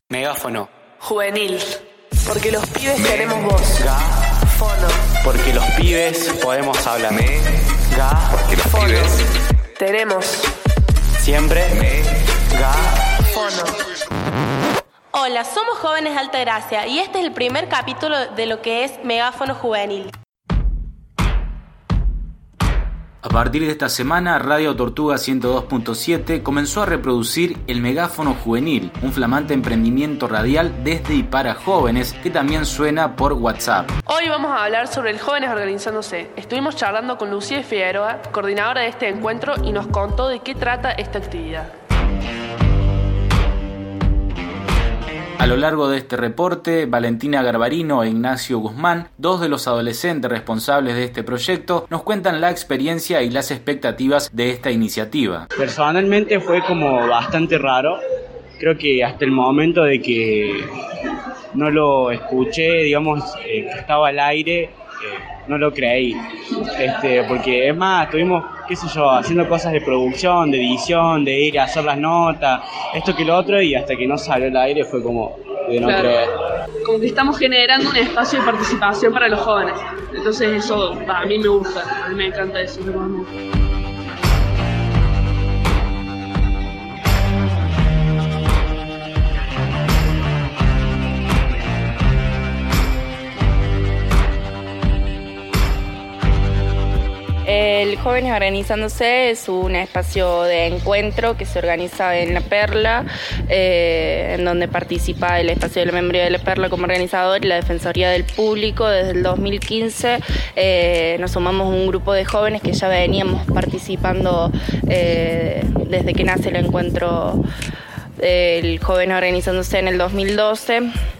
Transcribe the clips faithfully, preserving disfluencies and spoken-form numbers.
Megáfono juvenil, porque los pibes Me- tenemos voz. Ga-fono, porque los pibes podemos hablar. Me-ga, porque los Fono. pibes Tenemos siempre Me-ga-fono. Hola, somos Jóvenes de Altagracia y este es el primer capítulo de lo que es Megáfono Juvenil. A partir de esta semana, Radio Tortuga ciento dos punto siete comenzó a reproducir el Megáfono Juvenil, un flamante emprendimiento radial desde y para jóvenes que también suena por WhatsApp. Hoy vamos a hablar sobre el Jóvenes Organizándose. Estuvimos charlando con Lucía Figueroa, coordinadora de este encuentro, y nos contó de qué trata esta actividad. A lo largo de este reporte, Valentina Garbarino e Ignacio Guzmán, dos de los adolescentes responsables de este proyecto, nos cuentan la experiencia y las expectativas de esta iniciativa. Personalmente fue como bastante raro. Creo que hasta el momento de que no lo escuché, digamos, eh, que estaba al aire, eh, no lo creí. Este, porque es más, estuvimos, qué sé yo, haciendo cosas de producción, de edición, de ir a hacer las notas, esto que lo otro, y hasta que no salió al aire fue como de no claro. creer. Como que estamos generando un espacio de participación para los jóvenes. Entonces eso, a mí me gusta, a mí me encanta eso. Me gusta. El Jóvenes Organizándose es un espacio de encuentro que se organiza en La Perla, eh, en donde participa el espacio de la membresía de La Perla como organizador y la Defensoría del Público. Desde el dos mil quince eh, nos sumamos un grupo de jóvenes que ya veníamos participando eh, desde que nace el encuentro del Jóvenes Organizándose en el dos mil doce.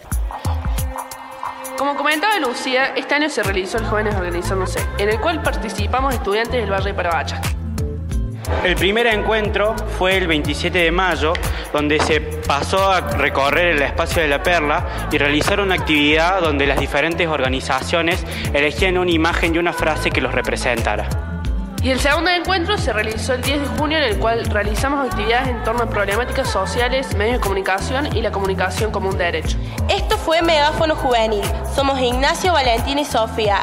Como comentaba Lucía, este año se realizó el Jóvenes Organizándose, en el cual participamos estudiantes del barrio de Paravacha. El primer encuentro fue el veintisiete de mayo, donde se pasó a recorrer el espacio de La Perla y realizar una actividad donde las diferentes organizaciones elegían una imagen y una frase que los representara. Y el segundo encuentro se realizó el diez de junio, en el cual realizamos actividades en torno a problemáticas sociales, medios de comunicación y la comunicación como un derecho. Esto fue Megáfono Juvenil. Somos Ignacio, Valentina y Sofía.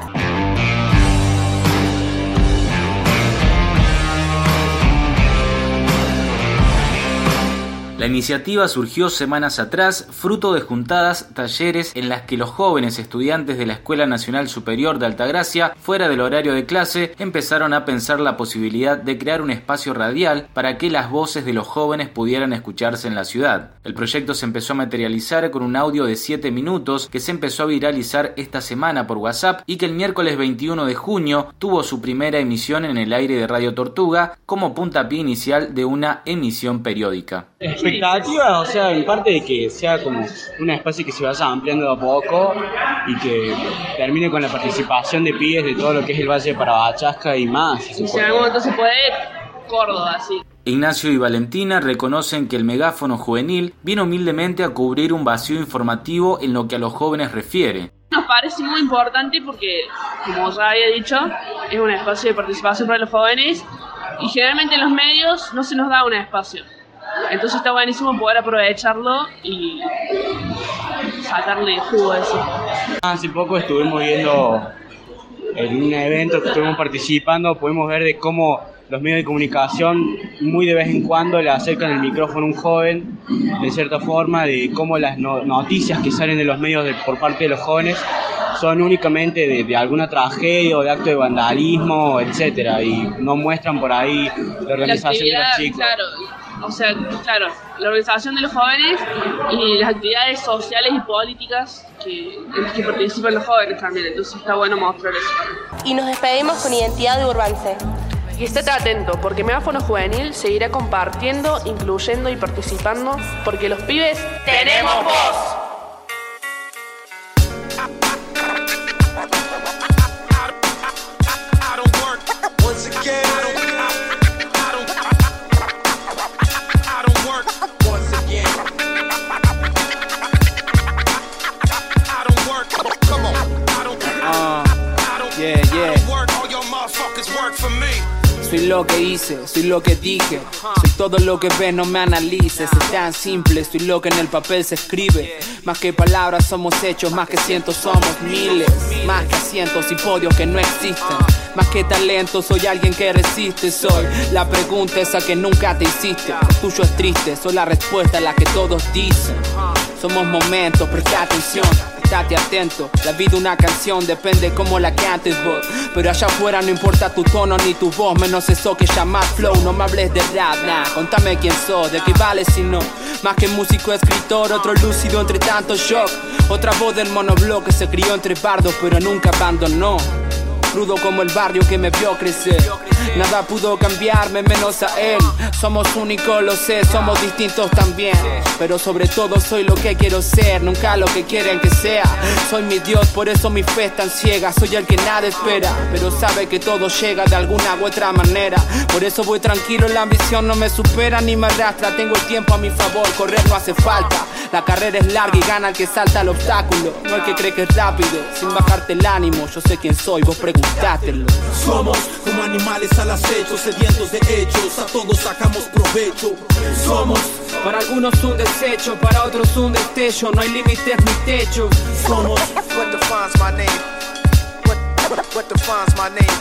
La iniciativa surgió semanas atrás, fruto de juntadas, talleres en las que los jóvenes estudiantes de la Escuela Nacional Superior de Altagracia, fuera del horario de clase, empezaron a pensar la posibilidad de crear un espacio radial para que las voces de los jóvenes pudieran escucharse en la ciudad. El proyecto se empezó a materializar con un audio de siete minutos que se empezó a viralizar esta semana por WhatsApp y que el miércoles veintiuno de junio tuvo su primera emisión en el aire de Radio Tortuga como puntapié inicial de una emisión periódica. Expectativa, o sea, en parte de que sea como un espacio que se vaya ampliando de a poco y que termine con la participación de pibes de todo lo que es el Valle de Parabachasca y más. Si en algún momento se puede, Córdoba, sí. Ignacio y Valentina reconocen que el Megáfono Juvenil viene humildemente a cubrir un vacío informativo en lo que a los jóvenes refiere. Nos parece muy importante porque, como ya había dicho, es un espacio de participación para los jóvenes y generalmente en los medios no se nos da un espacio. Entonces está buenísimo poder aprovecharlo y sacarle jugo a eso. Hace poco estuvimos viendo en un evento que estuvimos participando, pudimos ver de cómo los medios de comunicación muy de vez en cuando le acercan el micrófono a un joven, de cierta forma, de cómo las no- noticias que salen de los medios de, por parte de los jóvenes son únicamente de, de alguna tragedia o de acto de vandalismo, etcétera, y no muestran por ahí la organización de los chicos. Claro. O sea, claro, la organización de los jóvenes y las actividades sociales y políticas que, en las que participan los jóvenes también. Entonces está bueno mostrar eso. Y nos despedimos con Identidad de Urbance. Y estate atento, porque Megáfono Juvenil seguirá compartiendo, incluyendo y participando, porque los pibes tenemos voz. Uh, yeah, yeah. Soy lo que hice, soy lo que dije. Soy todo lo que ves, no me analices. Es tan simple, soy lo que en el papel se escribe. Más que palabras somos hechos, más que cientos somos miles. Más que asientos y podios que no existen. Más que talento, soy alguien que resiste. Soy la pregunta esa que nunca te hiciste. Lo tuyo es triste, soy la respuesta a la que todos dicen. Somos momentos, presta atención, estate atento. La vida una canción, depende cómo la cantes vos. Pero allá afuera no importa tu tono ni tu voz, menos eso que llamar flow. No me hables de rap, nah, contame quién sos, de qué vale si no. Más que músico, escritor, otro lúcido entre tanto shock. Otra voz del monobloc que se crió entre bardos pero nunca abandonó. Crudo como el barrio que me vio crecer. Nada pudo cambiarme menos a él. Somos únicos, lo sé, somos distintos también. Pero sobre todo soy lo que quiero ser, nunca lo que quieren que sea. Soy mi Dios, por eso mi fe es tan ciega. Soy el que nada espera, pero sabe que todo llega de alguna u otra manera. Por eso voy tranquilo, la ambición no me supera ni me arrastra. Tengo el tiempo a mi favor, correr no hace falta. La carrera es larga y gana el que salta el obstáculo, no el que cree que es rápido. Sin bajarte el ánimo, yo sé quién soy, vos preguntátelo. Somos como animales al acecho, sedientos de hechos, a todos sacamos provecho. Somos para algunos un desecho, para otros un destello, no hay límites ni techos. Somos what defines my name. What, what, what defines my name.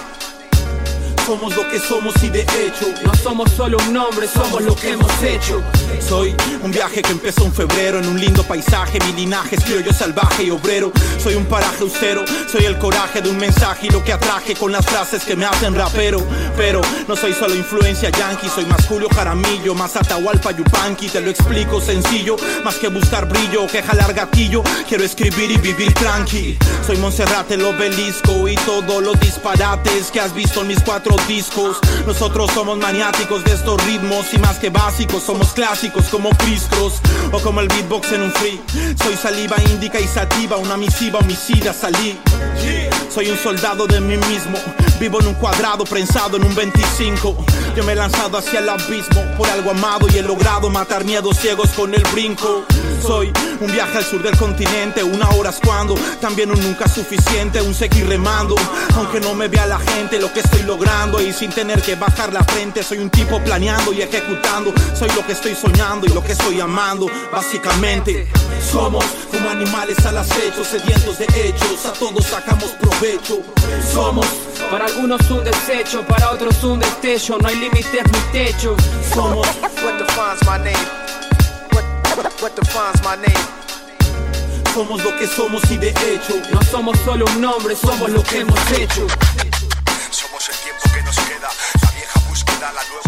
Somos lo que somos y de hecho no somos solo un nombre, somos lo que hemos hecho. Soy un viaje que empezó en febrero en un lindo paisaje. Mi linaje es criollo salvaje y obrero. Soy un paraje austero, soy el coraje de un mensaje y lo que atraje con las frases que me hacen rapero. Pero no soy solo influencia yankee, soy más Julio Jaramillo, más Atahualpa Yupanqui. Te lo explico sencillo, más que buscar brillo o que jalar gatillo. Quiero escribir y vivir tranqui. Soy Montserrat el obelisco y todos los disparates que has visto en mis cuatro discos. Nosotros somos maniáticos de estos ritmos y más que básicos somos clásicos como Cristros o como el beatbox en un free. Soy saliva índica y sativa, una misiva homicida salí. Soy un soldado de mí mismo, vivo en un cuadrado prensado en un veinticinco. Yo me he lanzado hacia el abismo por algo amado y he logrado matar miedos ciegos con el brinco. Soy un viaje al sur del continente, una hora es cuando, también un nunca suficiente, un seguir remando. Aunque no me vea la gente lo que estoy logrando y sin tener que bajar la frente, soy un tipo planeando y ejecutando. Soy lo que estoy soñando y lo que estoy amando, básicamente. Somos como animales al acecho, sedientos de hechos, a todos sacamos provecho. Somos para algunos un desecho, para otros un destello, no hay límites ni techos. Somos what defines my name. What, what defines my name. Somos lo que somos y de hecho no somos solo un nombre, somos lo que hemos hecho. Somos el tiempo que nos queda, la vieja búsqueda, la nueva